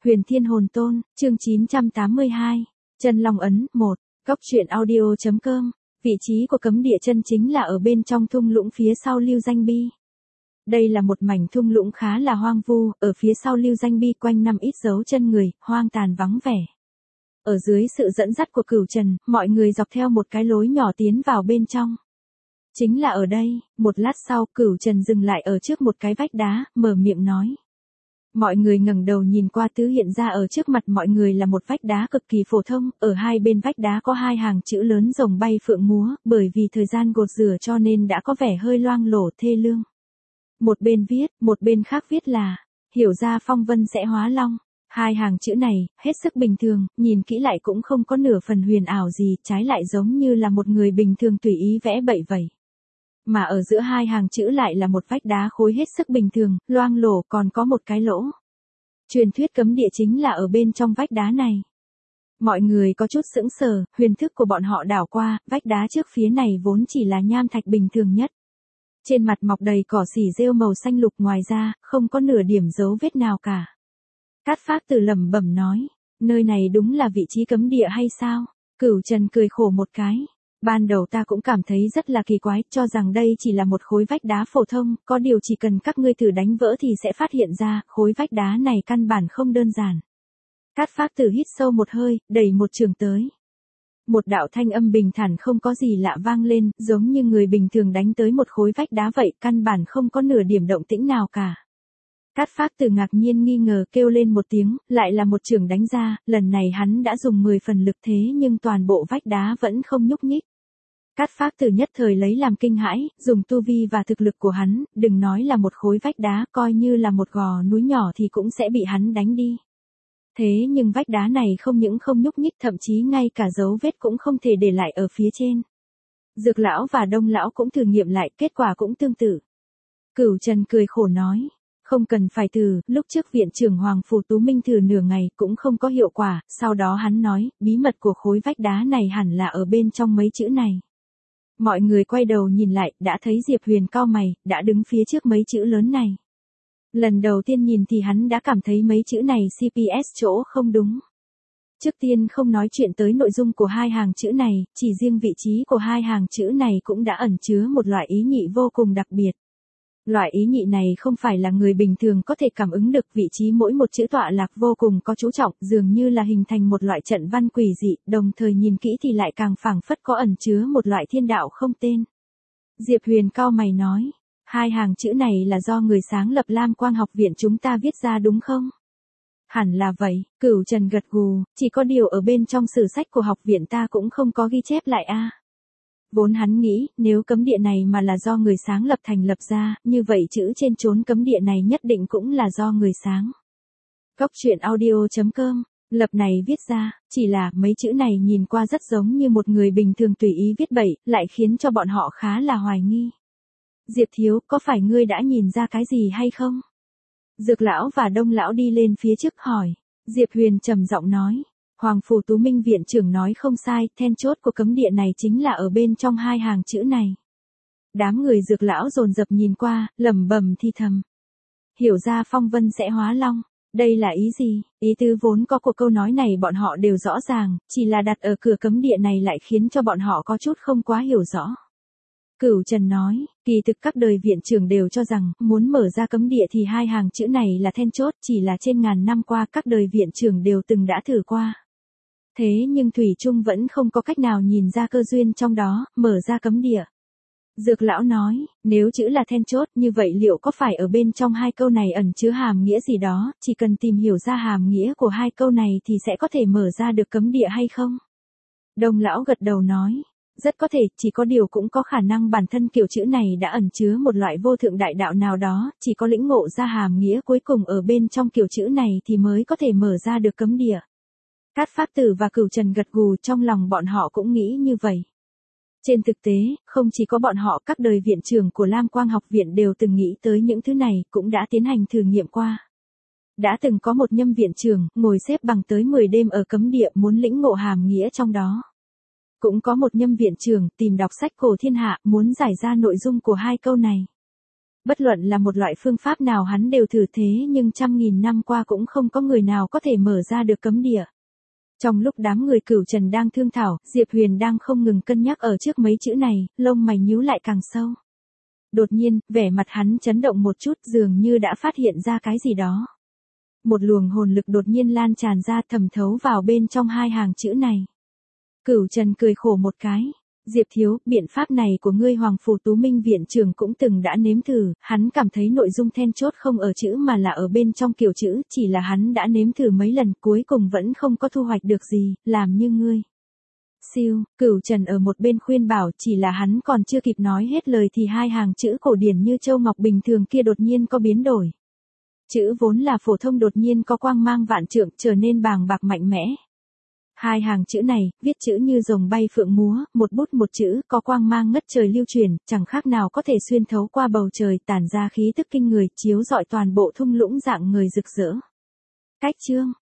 Huyền Thiên Hồn Tôn, chương 982, Chân Long Ấn, 1, Góc truyện audio.com, vị trí của cấm địa chân chính là ở bên trong thung lũng phía sau Lưu Danh Bi. Đây là một mảnh thung lũng khá là hoang vu, ở phía sau Lưu Danh Bi quanh năm ít dấu chân người, hoang tàn vắng vẻ. Ở dưới sự dẫn dắt của Cửu Trần, mọi người dọc theo một cái lối nhỏ tiến vào bên trong. Chính là ở đây, một lát sau Cửu Trần dừng lại ở trước một cái vách đá, mở miệng nói. Mọi người ngẩng đầu nhìn qua thứ hiện ra ở trước mặt mọi người là một vách đá cực kỳ phổ thông, ở hai bên vách đá có hai hàng chữ lớn rồng bay phượng múa, bởi vì thời gian gột rửa cho nên đã có vẻ hơi loang lổ thê lương. Một bên viết, một bên khác viết là, hiểu ra phong vân sẽ hóa long. Hai hàng chữ này, hết sức bình thường, nhìn kỹ lại cũng không có nửa phần huyền ảo gì, trái lại giống như là một người bình thường tùy ý vẽ bậy vậy. Mà ở giữa hai hàng chữ lại là một vách đá khối hết sức bình thường, loang lổ còn có một cái lỗ. Truyền thuyết cấm địa chính là ở bên trong vách đá này. Mọi người có chút sững sờ, huyền thức của bọn họ đảo qua, vách đá trước phía này vốn chỉ là nham thạch bình thường nhất. Trên mặt mọc đầy cỏ xỉ rêu màu xanh lục, ngoài ra, không có nửa điểm dấu vết nào cả. Cát Phác Tử lẩm bẩm nói, nơi này đúng là vị trí cấm địa hay sao? Cửu Trần cười khổ một cái. Ban đầu ta cũng cảm thấy rất là kỳ quái, cho rằng đây chỉ là một khối vách đá phổ thông, có điều chỉ cần các ngươi thử đánh vỡ thì sẽ phát hiện ra, khối vách đá này căn bản không đơn giản. Cát Phác Tử hít sâu một hơi, đẩy một chưởng tới. Một đạo thanh âm bình thản không có gì lạ vang lên, giống như người bình thường đánh tới một khối vách đá vậy, căn bản không có nửa điểm động tĩnh nào cả. Cát Phác Tử ngạc nhiên nghi ngờ kêu lên một tiếng, lại là một chưởng đánh ra, lần này hắn đã dùng 10 phần lực thế nhưng toàn bộ vách đá vẫn không nhúc nhích. Cát Phác Tử nhất thời lấy làm kinh hãi, dùng tu vi và thực lực của hắn, đừng nói là một khối vách đá, coi như là một gò núi nhỏ thì cũng sẽ bị hắn đánh đi. Thế nhưng vách đá này không những không nhúc nhích, thậm chí ngay cả dấu vết cũng không thể để lại ở phía trên. Dược lão và Đông lão cũng thử nghiệm lại, kết quả cũng tương tự. Cửu Trần cười khổ nói, không cần phải thử, lúc trước viện trưởng Hoàng Phủ Tú Minh thử nửa ngày cũng không có hiệu quả, sau đó hắn nói, bí mật của khối vách đá này hẳn là ở bên trong mấy chữ này. Mọi người quay đầu nhìn lại, đã thấy Diệp Huyền cau mày, đã đứng phía trước mấy chữ lớn này. Lần đầu tiên nhìn thì hắn đã cảm thấy mấy chữ này CPS chỗ không đúng. Trước tiên không nói chuyện tới nội dung của hai hàng chữ này, chỉ riêng vị trí của hai hàng chữ này cũng đã ẩn chứa một loại ý nhị vô cùng đặc biệt. Loại ý nhị này không phải là người bình thường có thể cảm ứng được, vị trí mỗi một chữ tọa lạc vô cùng có chú trọng, dường như là hình thành một loại trận văn quỷ dị, đồng thời nhìn kỹ thì lại càng phảng phất có ẩn chứa một loại thiên đạo không tên. Diệp Huyền cau mày nói, hai hàng chữ này là do người sáng lập Lam Quang học viện chúng ta viết ra đúng không? Hẳn là vậy, Cửu Trần gật gù, chỉ có điều ở bên trong sử sách của học viện ta cũng không có ghi chép lại a. Vốn hắn nghĩ, nếu cấm địa này mà là do người sáng lập thành lập ra, như vậy chữ trên chốn cấm địa này nhất định cũng là do người sáng. Góc truyện audio.com, lập này viết ra, chỉ là mấy chữ này nhìn qua rất giống như một người bình thường tùy ý viết bậy, lại khiến cho bọn họ khá là hoài nghi. Diệp thiếu, có phải ngươi đã nhìn ra cái gì hay không? Dược lão và Đông lão đi lên phía trước hỏi. Diệp Huyền trầm giọng nói. Hoàng Phủ Tú Minh viện trưởng nói không sai, then chốt của cấm địa này chính là ở bên trong hai hàng chữ này. Đám người Dược lão dồn dập nhìn qua, lẩm bẩm thì thầm. Hiểu ra phong vân sẽ hóa long. Đây là ý gì? Ý tứ vốn có của câu nói này bọn họ đều rõ ràng, chỉ là đặt ở cửa cấm địa này lại khiến cho bọn họ có chút không quá hiểu rõ. Cửu Trần nói, kỳ thực các đời viện trưởng đều cho rằng, muốn mở ra cấm địa thì hai hàng chữ này là then chốt, chỉ là trên ngàn năm qua các đời viện trưởng đều từng đã thử qua. Thế nhưng Thủy Trung vẫn không có cách nào nhìn ra cơ duyên trong đó, mở ra cấm địa. Dược lão nói, nếu chữ là then chốt như vậy liệu có phải ở bên trong hai câu này ẩn chứa hàm nghĩa gì đó, chỉ cần tìm hiểu ra hàm nghĩa của hai câu này thì sẽ có thể mở ra được cấm địa hay không? Đông lão gật đầu nói. Rất có thể, chỉ có điều cũng có khả năng bản thân kiểu chữ này đã ẩn chứa một loại vô thượng đại đạo nào đó, chỉ có lĩnh ngộ ra hàm nghĩa cuối cùng ở bên trong kiểu chữ này thì mới có thể mở ra được cấm địa. Cát Phác Tử và Cửu Trần gật gù, trong lòng bọn họ cũng nghĩ như vậy. Trên thực tế, không chỉ có bọn họ, các đời viện trưởng của Lam Quang học viện đều từng nghĩ tới những thứ này, cũng đã tiến hành thử nghiệm qua. Đã từng có một nhâm viện trưởng, ngồi xếp bằng tới 10 đêm ở cấm địa muốn lĩnh ngộ hàm nghĩa trong đó. Cũng có một nhâm viện trưởng tìm đọc sách cổ thiên hạ, muốn giải ra nội dung của hai câu này. Bất luận là một loại phương pháp nào hắn đều thử thế nhưng trăm nghìn năm qua cũng không có người nào có thể mở ra được cấm địa. Trong lúc đám người Cửu Trần đang thương thảo, Diệp Huyền đang không ngừng cân nhắc ở trước mấy chữ này, lông mày nhíu lại càng sâu. Đột nhiên, vẻ mặt hắn chấn động một chút dường như đã phát hiện ra cái gì đó. Một luồng hồn lực đột nhiên lan tràn ra thẩm thấu vào bên trong hai hàng chữ này. Cửu Trần cười khổ một cái. Diệp thiếu, biện pháp này của ngươi Hoàng Phủ Tú Minh viện trưởng cũng từng đã nếm thử, hắn cảm thấy nội dung then chốt không ở chữ mà là ở bên trong kiểu chữ, chỉ là hắn đã nếm thử mấy lần cuối cùng vẫn không có thu hoạch được gì, làm như ngươi. Siêu, Cửu Trần ở một bên khuyên bảo chỉ là hắn còn chưa kịp nói hết lời thì hai hàng chữ cổ điển như châu ngọc bình thường kia đột nhiên có biến đổi. Chữ vốn là phổ thông đột nhiên có quang mang vạn trượng trở nên bàng bạc mạnh mẽ. Hai hàng chữ này, viết chữ như rồng bay phượng múa, một bút một chữ, có quang mang ngất trời lưu truyền, chẳng khác nào có thể xuyên thấu qua bầu trời tản ra khí tức kinh người, chiếu rọi toàn bộ thung lũng dạng người rực rỡ. Cách chương